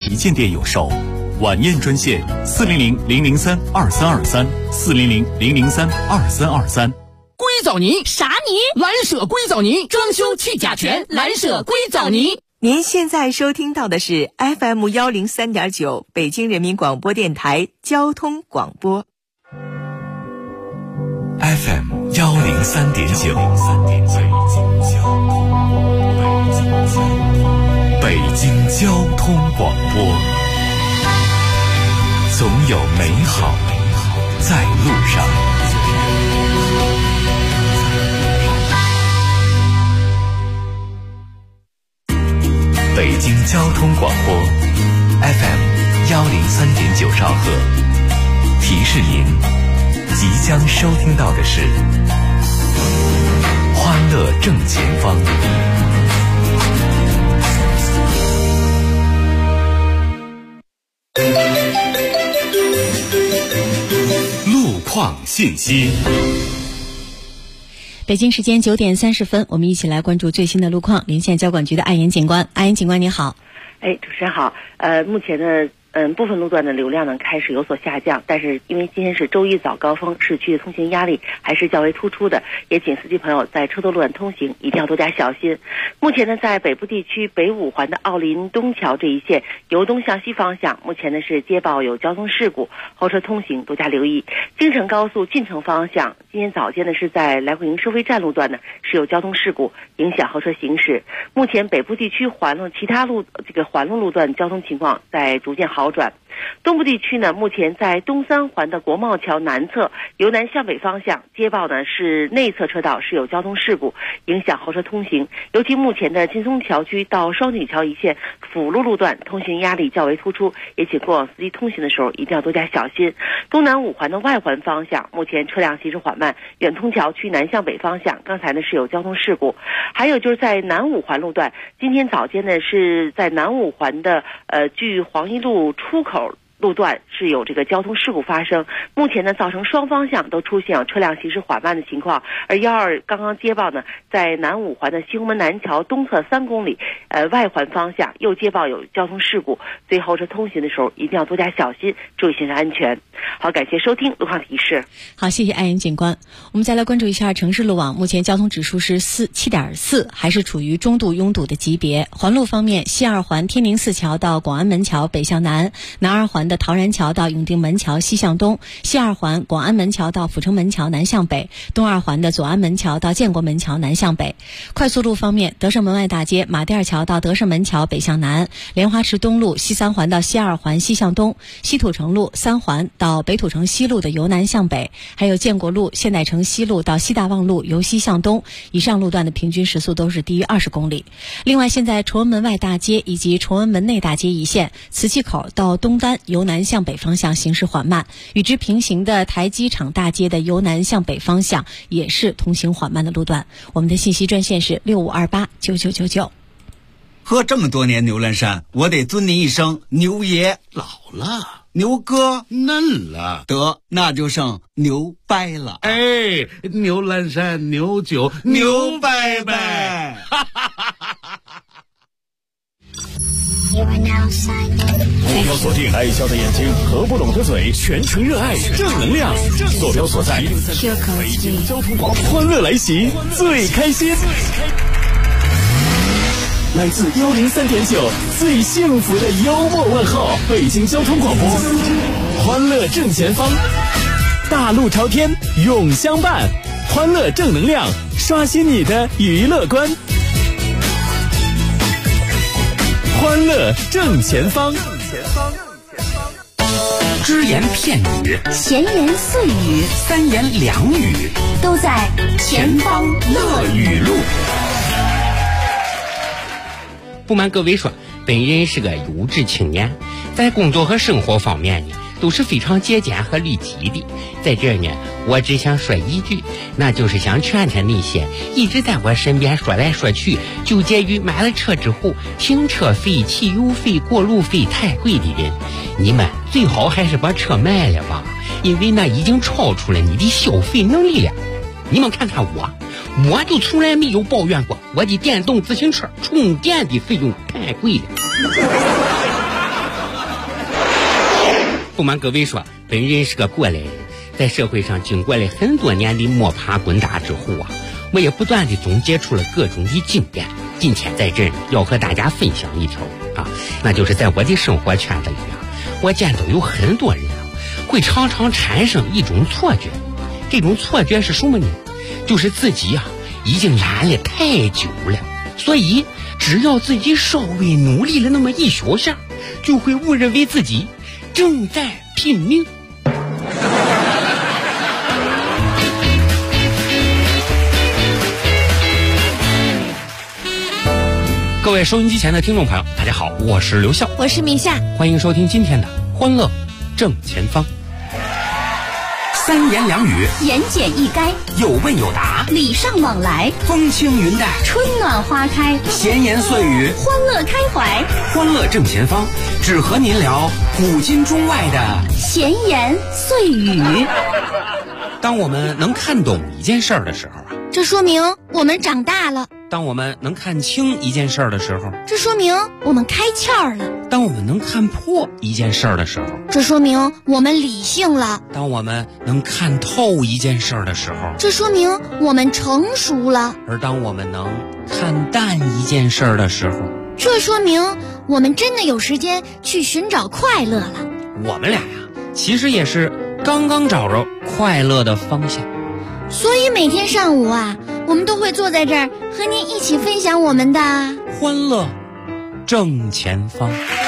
一件店有售。晚宴专线400-003-2323，400-003-2323。 硅藻泥啥泥？ 蓝舍硅藻泥，装修去甲醛，蓝舍硅藻泥。 您现在收听到的是 FM103.9 北京人民广播电台交通广播。 FM103.9，北京交通广播，总有美好在路上。北京交通广播 FM103.9兆赫，提示您即将收听到的是欢乐正前方。路况信息。 北京时间9点30分，我们一起来关注最新的路况。连线交管局的艾岩警官，艾岩警官你好。 主持人好。目前呢，部分路段的流量呢开始有所下降，但是因为今天是周一早高峰，市区的通行压力还是较为突出的，也请司机朋友在车多路段通行一定要多加小心。目前呢，在北部地区北五环的奥林东桥这一线由东向西方向，目前呢是接报有交通事故，后车通行多加留意。京承高速进城方向，今天早间呢是在来回营收费站路段呢是有交通事故，影响后车行驶。目前北部地区环路其他路环路段交通情况在逐渐好转。东部地区呢，目前在东三环的国贸桥南侧由南向北方向接报呢是内侧车道是有交通事故，影响后车通行。尤其目前的劲松桥区到双井桥一线辅路路段通行压力较为突出，也请过往司机通行的时候一定要多加小心。东南五环的外环方向，目前车辆行驶缓慢，远通桥区南向北方向刚才呢是有交通事故。还有就是在南五环路段，今天早间呢是在南五环的距黄一路出口路段是有这个交通事故发生，目前呢造成双方向都出现有车辆行驶缓慢的情况。而122刚刚接报呢，在南五环的西红门南桥东侧3公里外环方向又接报有交通事故，所以后车通行的时候一定要多加小心，注意行车安全。好，感谢收听路况提示。 好，谢谢艾岩警官。我们再来关注一下城市路网，目前交通指数是7.4，还是处于中度拥堵的级别。环路方面，西二环天宁寺桥到广安门桥北向南，南二环的陶然桥到永定门桥西向东，西二环广安门桥到阜成门桥南向北，东二环的左安门桥到建国门桥南向北。快速路方面，德胜门外大街马甸桥到德胜门桥北向南，莲花池东路西三环到西二环西向东，西土城路3环到北土城西路的由南向北，还有建国路现代城西路到西大望路由西向东，以上路段的平均时速都是低于20公里。另外，现在崇文门外大街以及崇文门内大街一线，磁器口到东单由南向北方向行驶缓慢，与之平行的台机场大街的由南向北方向也是通行缓慢的路段。我们的信息专线是65289999。 喝这么多年牛栏山，我得尊您一声牛爷。 老了， 牛哥嫩了， 得那就剩牛掰了。 哎，牛栏山牛酒牛掰掰。 坐标锁定爱笑的眼睛和不懂的嘴，全程热爱正能量。坐标所在北京交通广播，欢乐来袭，最开心。来自103.9最幸福的幽默问候，北京交通广播，欢乐正前方，大路朝天永相伴，欢乐正能量，刷新你的娱乐观。欢乐正前方， 只言片语， 闲言碎语， 三言两语， 都在前方乐语录。 不瞒各位说，本人是个优质青年，在工作和生活方面呢都是非常节俭和利己的。在这儿呢，我只想说一句，那就是想劝劝那些一直在我身边说来说去，纠结于买了车之后停车费、汽油费、过路费太贵的人，你们最好还是把车卖了吧，因为那已经超出了你的消费能力了。你们看看我就从来没有抱怨过我的电动自行车充电的费用太贵了。 不瞒各位说，本人是个过来人，在社会上经过了很多年的摸爬滚打之后啊，我也不断的总结出了各种的经验。今天在这儿要和大家分享一条啊，那就是在我的生活圈子里啊，我见到有很多人啊，会常常产生一种错觉。这种错觉是什么呢？就是自己啊已经懒了太久了，所以只要自己稍微努力了那么一小下，就会误认为自己正在拼命。各位收音机前的听众朋友，大家好，我是刘笑， 我是米夏， 欢迎收听今天的欢乐正前方。 三言两语，言简意赅， 有问有答， 礼尚往来， 风轻云淡， 春暖花开， 闲言碎语， 欢乐开怀。 欢乐正前方，只和您聊古今中外的闲言碎语。 当我们能看懂一件事儿的时候啊， 这说明我们长大了； 当我们能看清一件事儿的时候， 这说明我们开窍了； 当我们能看破一件事儿的时候， 这说明我们理性了； 当我们能看透一件事儿的时候， 这说明我们成熟了； 而当我们能看淡一件事儿的时候， 这说明我们真的有时间去寻找快乐了。 我们俩呀，其实也是刚刚找着快乐的方向。 所以每天上午啊，我们都会坐在这儿和您一起分享我们的欢乐正前方。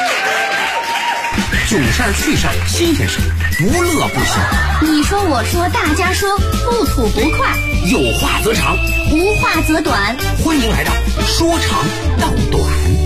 囧事儿、趣事儿、新鲜事儿，不乐不行。 你说我说大家说，不吐不快， 有话则长， 无话则短。 欢迎来到说长道短。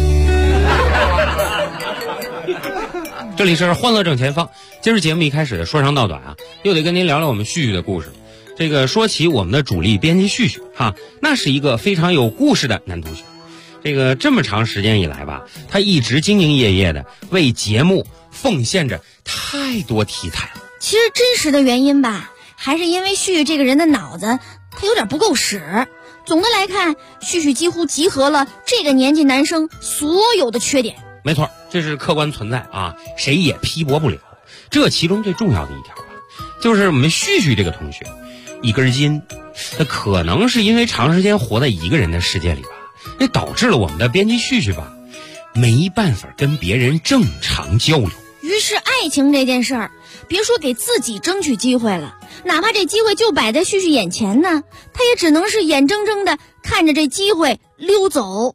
这里是欢乐正前方，今儿节目一开始说长道短啊，又得跟您聊聊我们旭旭的故事。这个说起我们的主力编辑旭旭哈，那是一个非常有故事的男同学。这个这么长时间以来吧，他一直兢兢业业的为节目奉献着太多题材了。 其实真实的原因吧，还是因为旭旭这个人的脑子他有点不够使。总的来看，旭旭几乎集合了这个年纪男生所有的缺点。 没错，这是客观存在啊，谁也批驳不了。这其中最重要的一条吧，就是我们旭旭这个同学一根筋，那可能是因为长时间活在一个人的世界里吧，那导致了我们的编辑旭旭吧没办法跟别人正常交流。 于是爱情这件事儿，别说给自己争取机会了，哪怕这机会就摆在旭旭眼前呢，他也只能是眼睁睁的看着这机会溜走。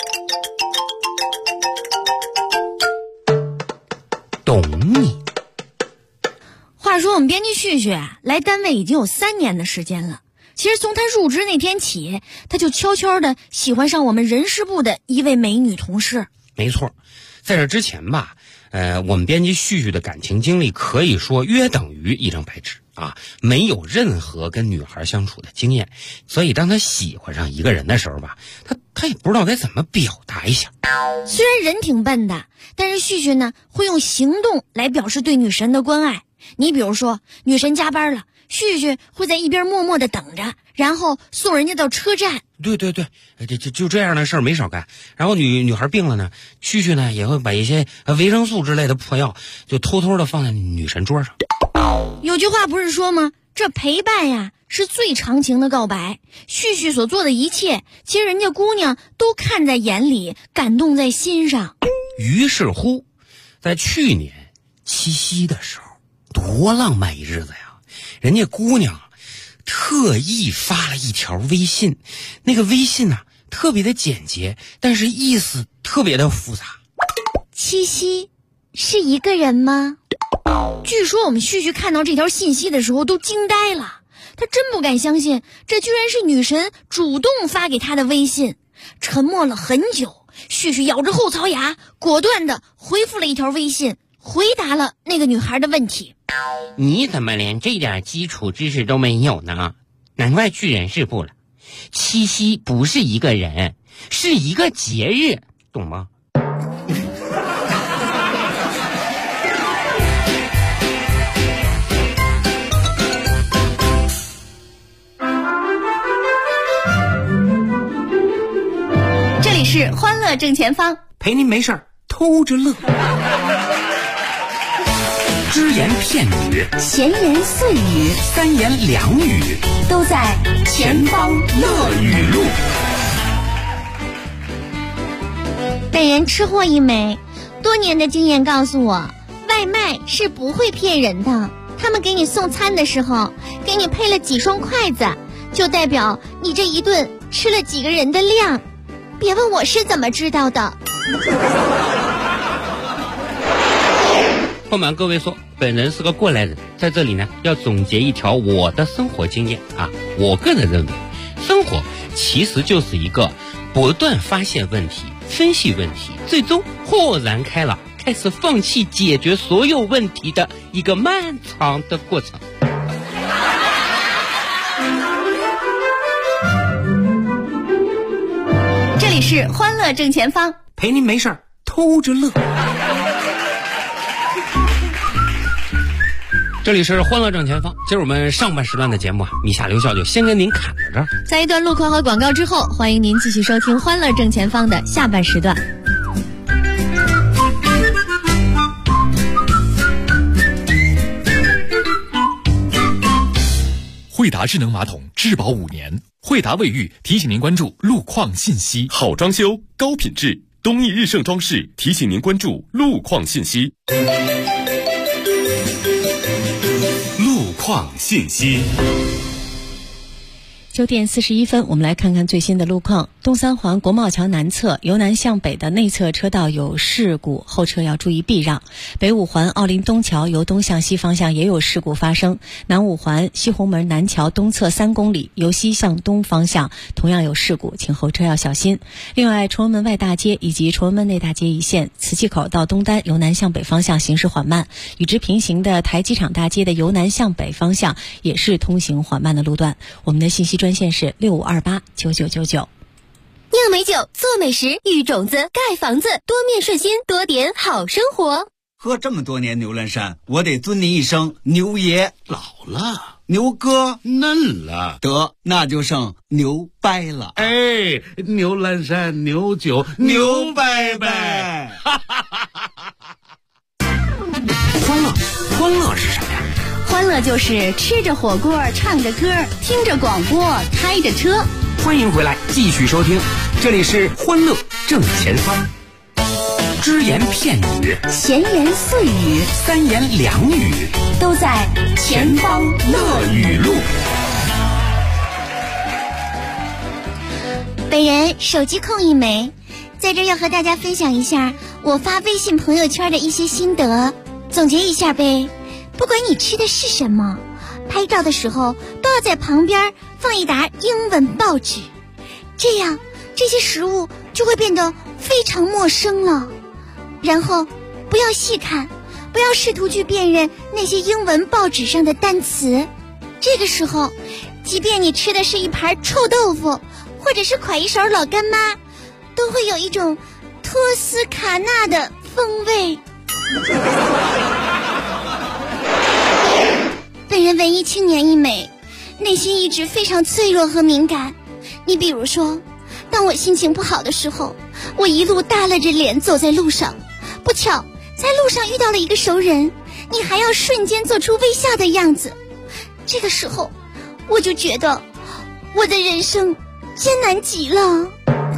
懂你。 话说我们编辑旭旭啊，来单位已经有3年的时间了。其实从他入职那天起，他就悄悄的喜欢上我们人事部的一位美女同事。 没错，在这之前吧，我们编辑旭旭的感情经历可以说约等于一张白纸啊，没有任何跟女孩相处的经验，所以当他喜欢上一个人的时候吧，他也不知道该怎么表达一下。 虽然人挺笨的，但是旭旭呢会用行动来表示对女神的关爱。你比如说，女神加班了，旭旭会在一边默默的等着，然后送人家到车站。 对，就这样的事儿没少干。然后女孩病了呢，旭旭呢也会把一些维生素之类的破药就偷偷的放在女神桌上。 有句话不是说吗？这陪伴呀是最长情的告白。旭旭所做的一切，其实人家姑娘都看在眼里，感动在心上。 于是乎，在去年七夕的时候，多浪漫一日子呀！人家姑娘特意发了一条微信，那个微信啊特别的简洁，但是意思特别的复杂。 七夕是一个人吗？据说我们旭旭看到这条信息的时候都惊呆了，他真不敢相信这居然是女神主动发给他的微信。沉默了很久，旭旭咬着后槽牙，果断地回复了一条微信，回答了那个女孩的问题。 你怎么连这点基础知识都没有呢？难怪去人事部了。七夕不是一个人，是一个节日，懂吗？ 这里是欢乐正前方， 陪您没事儿偷着乐。 只言片语、 闲言碎语、 三言两语， 都在前方乐语录。 本人吃货一枚，多年的经验告诉我，外卖是不会骗人的。他们给你送餐的时候，给你配了几双筷子，就代表你这一顿吃了几个人的量。别问我是怎么知道的。 不瞒各位说，本人是个过来人，在这里呢要总结一条我的生活经验啊。我个人认为，生活其实就是一个不断发现问题、分析问题，最终豁然开朗，开始放弃解决所有问题的一个漫长的过程。 这里是欢乐正前方， 陪您没事儿偷着乐。这里是欢乐正前方，今儿我们上半时段的节目啊，米夏刘笑就先跟您砍到这儿。 在一段路况和广告之后，欢迎您继续收听欢乐正前方的下半时段。 惠达智能马桶质保5年，惠达卫浴提醒您关注路况信息。 好装修，高品质，东益日盛装饰提醒您关注路况信息。路况信息。 9点41分，我们来看看最新的路况。东三环国贸桥南侧由南向北的内侧车道有事故，后车要注意避让。北五环奥林东桥由东向西方向也有事故发生。南五环西红门南桥东侧3公里由西向东方向同样有事故，请后车要小心。另外，崇文门外大街以及崇文门内大街一线磁器口到东单由南向北方向行驶缓慢，与之平行的台机场大街的由南向北方向也是通行缓慢的路段。我们的信息专线是65289999。 酿美酒，做美食，育种子，盖房子，多面顺心，多点好生活。 喝这么多年牛栏山，我得尊您一声牛爷。 老了， 牛哥嫩了， 得那就剩牛掰了。 哎，牛栏山牛酒牛掰掰。 欢乐是什么呀？ 欢乐就是吃着火锅，唱着歌，听着广播，开着车。 欢迎回来，继续收听，这里是欢乐正前方。只言片语， 闲言碎语， 三言两语， 都在前方乐语录。 本人手机控一枚，在这要和大家分享一下我发微信朋友圈的一些心得，总结一下呗。不管你吃的是什么，拍照的时候都要在旁边放一沓英文报纸，这样这些食物就会变得非常陌生了。然后不要细看，不要试图去辨认那些英文报纸上的单词。这个时候，即便你吃的是一盘臭豆腐，或者是㧟一勺老干妈，都会有一种托斯卡纳的风味。本人文艺青年一枚，内心一直非常脆弱和敏感。你比如说，当我心情不好的时候，我一路耷拉着脸走在路上，不巧在路上遇到了一个熟人，你还要瞬间做出微笑的样子。这个时候我就觉得我的人生艰难极了。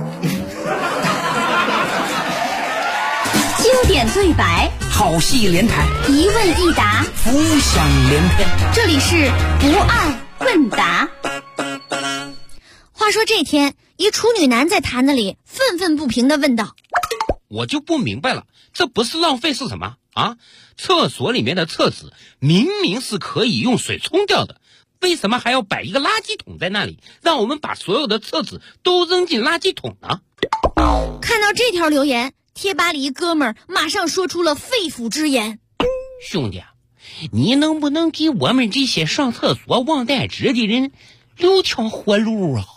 经典对白， 好戏连台， 一问一答， 浮想联翩。 这里是不二问答。 话说这天，一处女男在坛子里愤愤不平地问道： 我就不明白了，这不是浪费是什么啊？厕所里面的厕纸明明是可以用水冲掉的，为什么还要摆一个垃圾桶在那里，让我们把所有的厕纸都扔进垃圾桶呢？ 看到这条留言，贴吧里一哥们儿马上说出了肺腑之言： 兄弟，你能不能给我们这些上厕所忘带纸的人留条活路啊？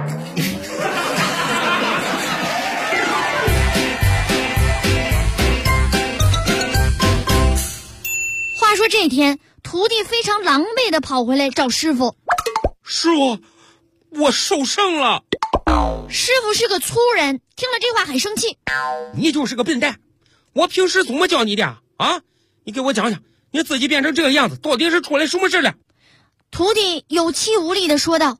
话说这天，徒弟非常狼狈地跑回来找师傅： 师傅，我受伤了。 师傅是个粗人，听了这话很生气： 你就是个笨蛋，我平时怎么教你的啊？你给我讲讲， 你自己变成这个样子，到底是出来什么事了？ 徒弟有气无力地说道：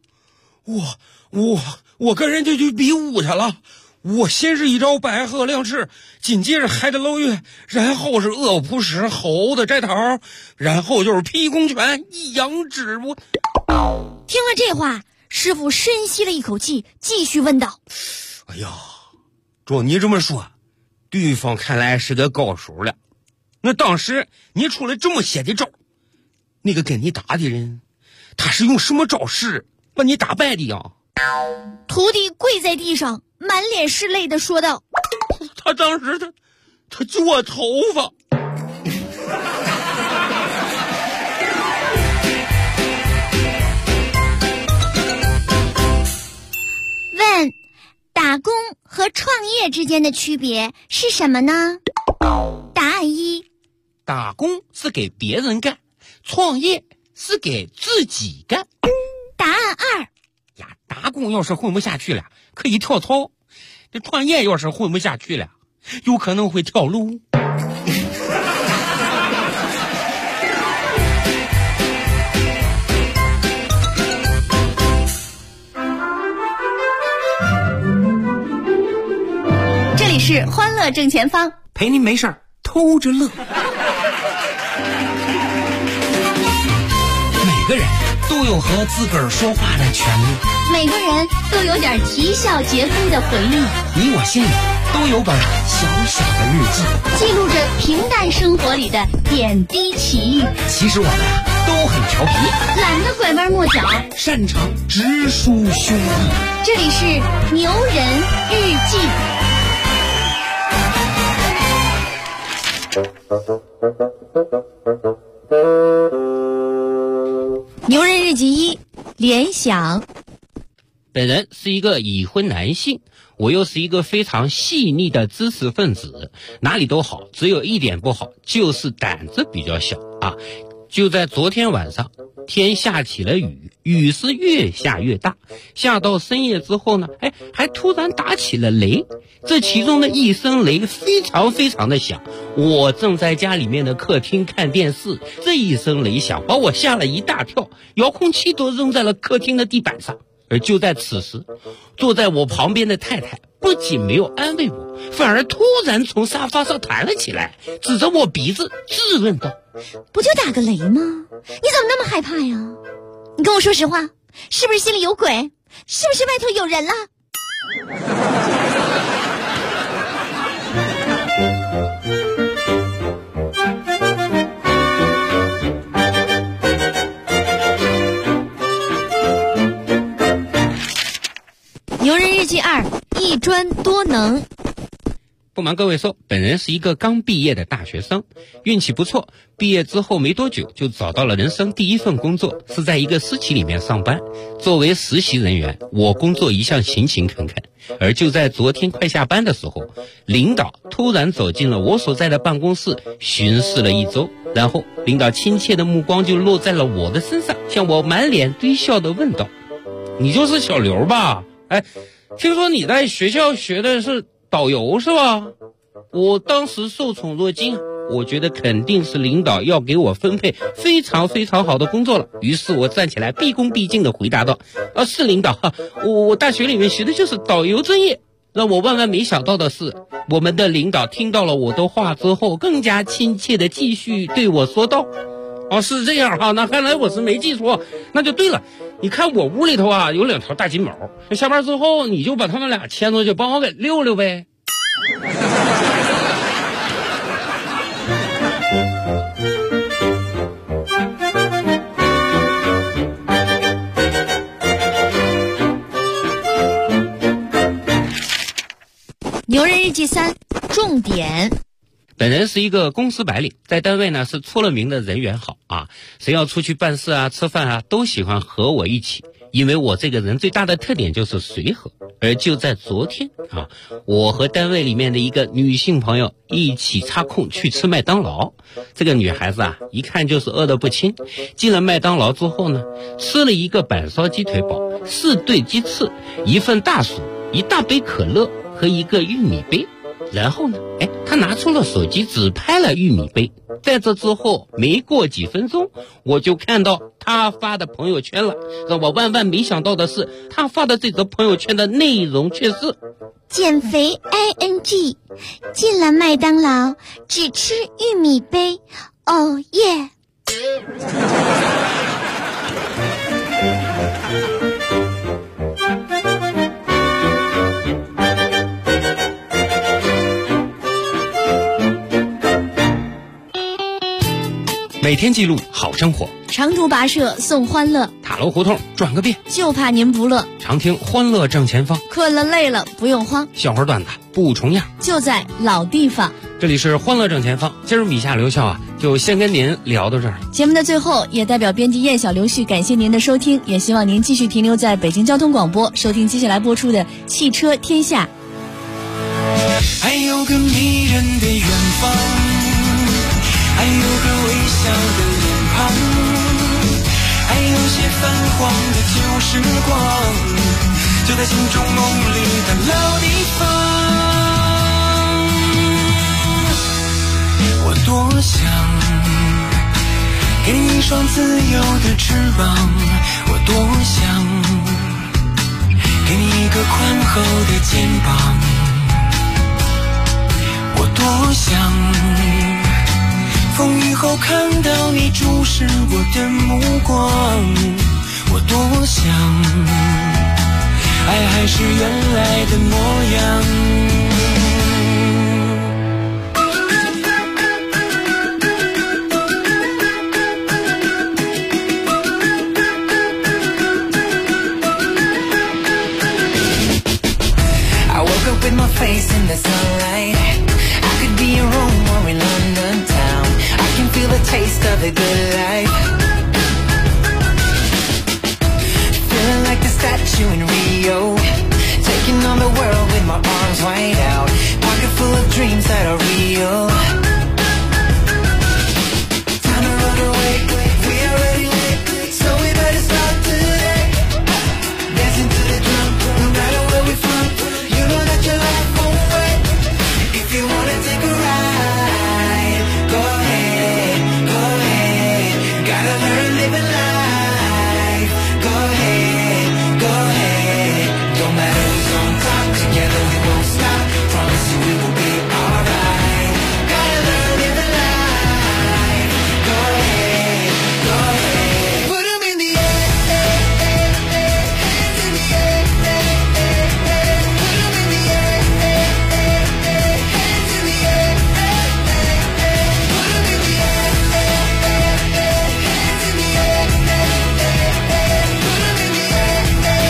我跟人家去比武去了，我先是一招白鹤亮翅，紧接着海的捞月，然后是恶扑石，猴子摘桃，然后就是劈弓拳，一阳指。我听了这话，师傅深吸了一口气，继续问道： 哎呀，照你这么说，对方看来是个高手了。那当时你出了这么些的招，那个跟你打的人，他是用什么招式把你打败的呀？ 徒弟跪在地上，满脸是泪地说道： 他当时他揪我头发。 问：打工和创业之间的区别是什么呢？答案一： 打工是给别人干，创业是给自己干。 答案二： 呀，打工要是混不下去了，可以跳槽；这创业要是混不下去了，有可能会跳楼。 这里是欢乐正前方， 陪您没事偷着乐。每个人都有和自个儿说话的权利， 每个人都有点啼笑皆非的回忆， 你我心里都有本小小的日记， 记录着平淡生活里的点滴奇遇。 其实我们都很调皮， 懒得拐弯抹角， 擅长直抒胸臆。 这里是牛人日记。 牛人日记一：联想。 本人是一个已婚男性，我又是一个非常细腻的知识分子，哪里都好，只有一点不好，就是胆子比较小啊。就在昨天晚上，天下起了雨，雨是越下越大，下到深夜之后呢，还突然打起了雷。这其中的一声雷非常非常的响，我正在家里面的客厅看电视，这一声雷响把我吓了一大跳，遥控器都扔在了客厅的地板上。而就在此时，坐在我旁边的太太不仅没有安慰我，反而突然从沙发上弹了起来，指着我鼻子质问道： 不就打个雷吗？你怎么那么害怕呀？你跟我说实话，是不是心里有鬼？是不是外头有人了？牛人日记二：一专多能。 不瞒各位说，本人是一个刚毕业的大学生，运气不错，毕业之后没多久就找到了人生第一份工作，是在一个私企里面上班。作为实习人员，我工作一向勤勤恳恳，而就在昨天快下班的时候，领导突然走进了我所在的办公室，巡视了一周，然后领导亲切的目光就落在了我的身上，向我满脸堆笑的问道：你就是小刘吧？听说你在学校学的是导游是吧？我当时受宠若惊，我觉得肯定是领导要给我分配非常非常好的工作了。于是我站起来毕恭毕敬地回答道：是领导，我大学里面学的就是导游专业。让我万万没想到的是，我们的领导听到了我的话之后，更加亲切地继续对我说道：是这样哈，那看来我是没记错，那就对了。你看我屋里头啊有2条大金毛，下班之后你就把他们俩牵出去帮我给遛遛呗。 牛人日记三：重点。 本人是一个公司白领，在单位呢是出了名的人缘好啊，谁要出去办事啊、吃饭啊，都喜欢和我一起，因为我这个人最大的特点就是随和。而就在昨天啊，我和单位里面的一个女性朋友一起插空去吃麦当劳。这个女孩子啊，一看就是饿得不轻。进了麦当劳之后呢，吃了一个板烧鸡腿堡、4对鸡翅、1份大薯、1大杯可乐和一个玉米杯。 然后呢，他拿出了手机自拍了玉米杯。在这之后没过几分钟，我就看到他发的朋友圈了。让我万万没想到的是，他发的这则朋友圈的内容却是减肥 ING 进了麦当劳只吃玉米杯，哦耶！ 每天记录好生活， 长途跋涉送欢乐， 塔楼胡同转个遍， 就怕您不乐。 常听欢乐正前方， 困了累了不用慌， 笑话段子不重样， 就在老地方。 这里是欢乐正前方，今儿米夏留校就先跟您聊到这儿。 节目的最后，也代表编辑燕小刘旭感谢您的收听，也希望您继续停留在北京交通广播，收听接下来播出的汽车天下。 还有个迷人的远方，还有个微笑的脸庞，还有些泛黄的旧时光，就在心中梦里的老地方。我多想给你一双自由的翅膀，我多想给你一个宽厚的肩膀，我多想风雨后看到你注视我的目光，我多想爱还是原来的模样。I woke up with my face in the sunlight. I could be in Rome or in London town. I can feel the taste of the good life. Feeling like the statue in Rio, taking on the world with my arms wide out. Pocket full of dreams that are real. Time to run away, we are already late, so we better start today. Dancing to the drum, no matter where we're from. You know that your life won't wait. If you wanna take a ride, go ahead, go ahead. Gotta learn living life. Go ahead, go ahead. Don't matter who's on top, together we won't stop. Promise you we will be alright. Gotta learn living life. Go ahead, go ahead. Put 'em in the air, hands in the air, put 'em in the air, hands in the air, put 'em in the air, hands in the air, put 'em in the air,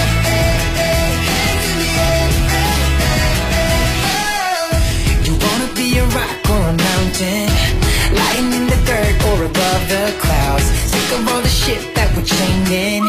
hands in the air. You wanna be a rock or a mountain, lying in the dirt or above the clouds. Sick of all the shit that we're changing.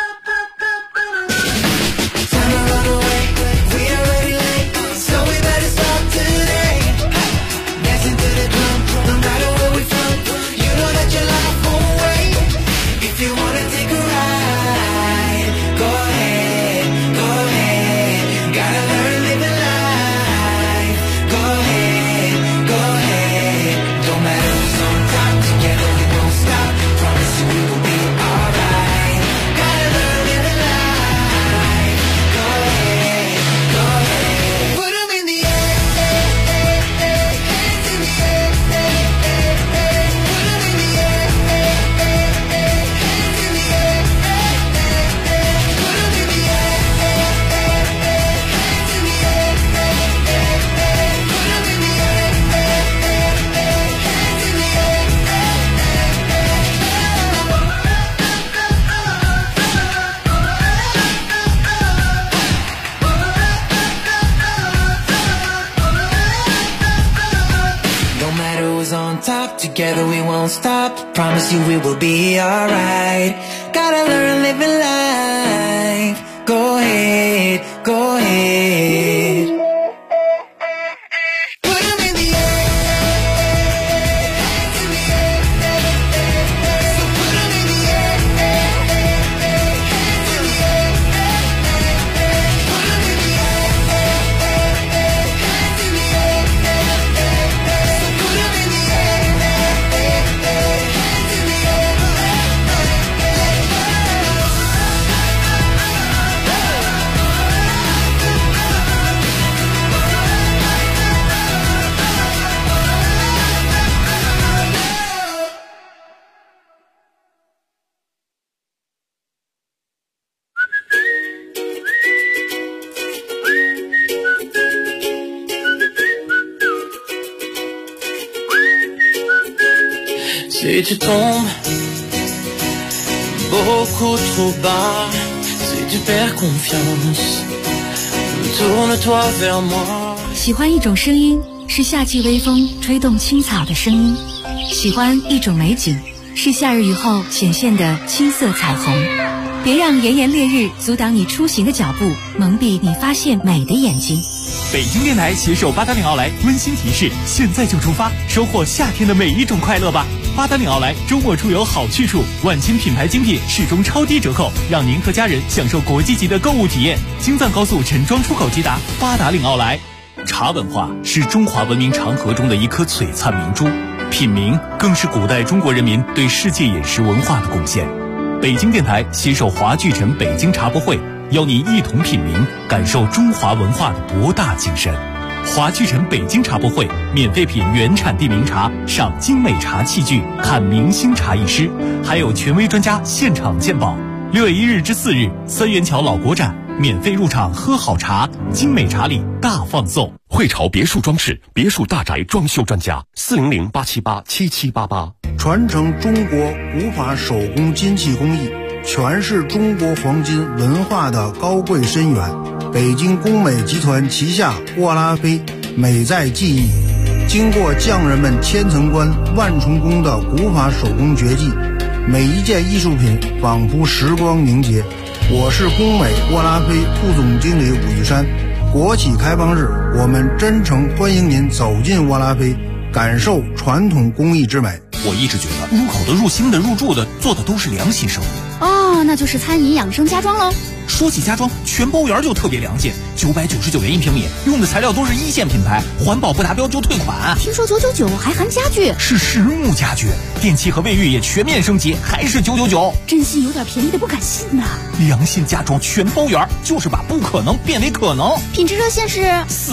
Time to run away, we are already late, so we better start today. Dancing to the drum, no matter where we're from. You know that your life won't wait. If you wanna take a ride, go ahead, go ahead. Gotta learn living life. Go ahead, go ahead. Don't matter who's on top, together we won't stop. Promise you we will be alright. Gotta learn living life. Go ahead, go ahead. Put 'em in the air, hands in the air, put 'em in the air, hands in the air, put 'em in the air, hands in the air, put 'em in the air, hands in the air. No matter who's on top, together we won't stop. Promise you we will be alright. Gotta learn living life. Go ahead, go ahead. Put 'em in the air, hands in the air. So put 'em in the air, hands in the air. Put 'em in the air, hands in the air. Si tu tombes beaucoup trop bas, si tu perds confiance, tourne-toi vers moi。 喜欢一种声音，是夏季微风吹动青草的声音；喜欢一种美景，是夏日雨后显现的青色彩虹。别让炎炎烈日阻挡你出行的脚步，蒙蔽你发现美的眼睛。 北京电台携手八达岭奥莱温馨提示：现在就出发，收获夏天的每一种快乐吧！八达岭奥莱周末出游好去处，万千品牌精品始终超低折扣，让您和家人享受国际级的购物体验。京藏高速陈庄出口直达八达岭奥莱。茶文化是中华文明长河中的一颗璀璨明珠，品茗更是古代中国人民对世界饮食文化的贡献。北京电台携手华聚城北京茶博会，邀您一同品茗，感受中华文化的博大精深。华聚城北京茶博会，免费品原产地名茶，赏精美茶器具，看明星茶艺师，还有权威专家现场鉴宝。6月1日至4日，三元桥老国展，免费入场喝好茶，精美茶礼大放送。 汇潮别墅装饰，别墅大宅装修专家，400-878-7788。 传承中国古法手工金器工艺，诠释中国黄金文化的高贵深远。北京工美集团旗下沃拉菲美在技艺，经过匠人们千层关万重工的古法手工绝技，每一件艺术品仿佛时光凝结。我是工美沃拉菲副总经理武玉山。国企开放日，我们真诚欢迎您走进沃拉菲，感受传统工艺之美。 我一直觉得入口的、入心的、入住的，做的都是良心生意。 哦，那就是餐饮养生家装喽。 说起家装，全包园就特别良心，999元1平米，用的材料都是一线品牌，环保不达标就退款。 听说999还含家具， 是实木家具，电器和卫浴也全面升级，还是999。 真心有点便宜的不敢信呐。 良心家装全包园，就是把不可能变为可能。 品质热线是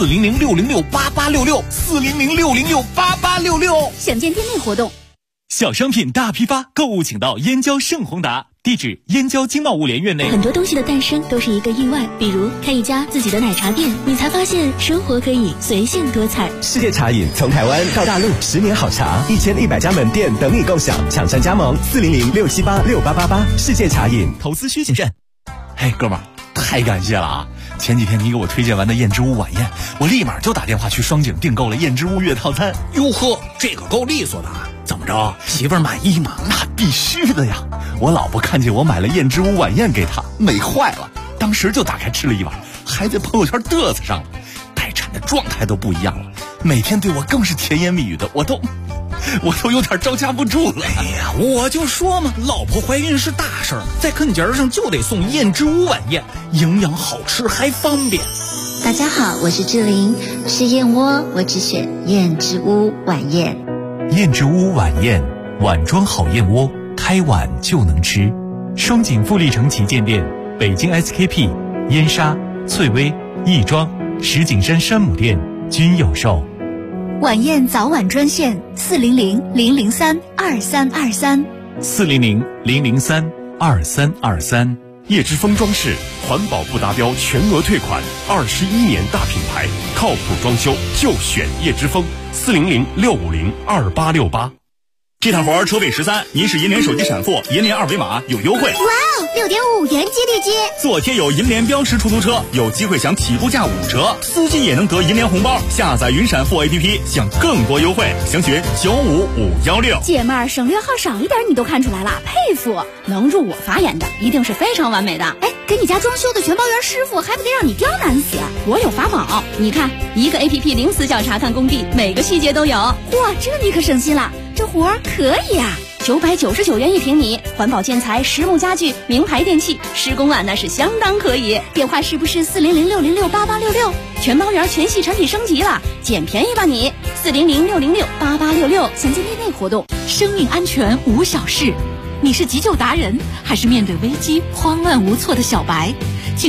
400-606-8866，400-606-8866。 想见店内活动。 小商品大批发，购物请到燕郊盛宏达，地址燕郊经贸物联院内。 很多东西的诞生都是一个意外，比如开一家自己的奶茶店，你才发现生活可以随性多彩。 世界茶饮从台湾到大陆，10年好茶，1100家门店等你共享，抢占加盟400-678-6888。世界茶饮， 投资需谨慎。嘿，哥们儿，太感谢了啊！前几天你给我推荐完的燕之屋晚宴，我立马就打电话去双井订购了燕之屋月套餐。哟呵，这个够利索的。怎么着，媳妇儿满意吗？那必须的呀！我老婆看见我买了燕之屋晚宴给她，美坏了，当时就打开吃了一碗，还在朋友圈嘚瑟上了。待产的状态都不一样了，每天对我更是甜言蜜语的，我都有点招架不住了。哎呀，我就说嘛，老婆怀孕是大事儿，在啃节上就得送燕之屋晚宴，营养好吃还方便。 大家好，我是志玲，吃燕窝我只选燕之屋晚宴。 燕之屋晚宴，碗装好燕窝，开碗就能吃。双井富力城旗舰店，北京 SKP、燕莎、翠微、亦庄、石景山山姆店均有售。 晚宴早晚专线400-003-2323。 400-003-2323。 叶之峰装饰，环保不达标全额退款，21年大品牌，靠谱装修就选叶之峰。400-650-2868。 这趟活车尾13，您是银联手机闪付，银联二维码有优惠。 哇哦，6.5元激励金！ 做贴有银联标识出租车，有机会享起步价5折，司机也能得银联红包。下载云闪付 APP，享更多优惠。详询95516。 姐妹儿，省略号少一点你都看出来了，佩服！能入我法眼的，一定是非常完美的。哎，给你家装修的全包圆师傅，还不得让你刁难死？我有法宝，你看，一个 APP 零死角查看工地，每个细节都有。嚯，这你可省心了。这活儿可以啊，999元1平米，环保建材、实木家具、名牌电器，施工案那是相当可以。电话是不是400-606-8866？全包圆全系产品升级了，捡便宜吧你！400-606-8866，详见店内活动。 生命安全无小事，你是急救达人，还是面对危机慌乱无措的小白？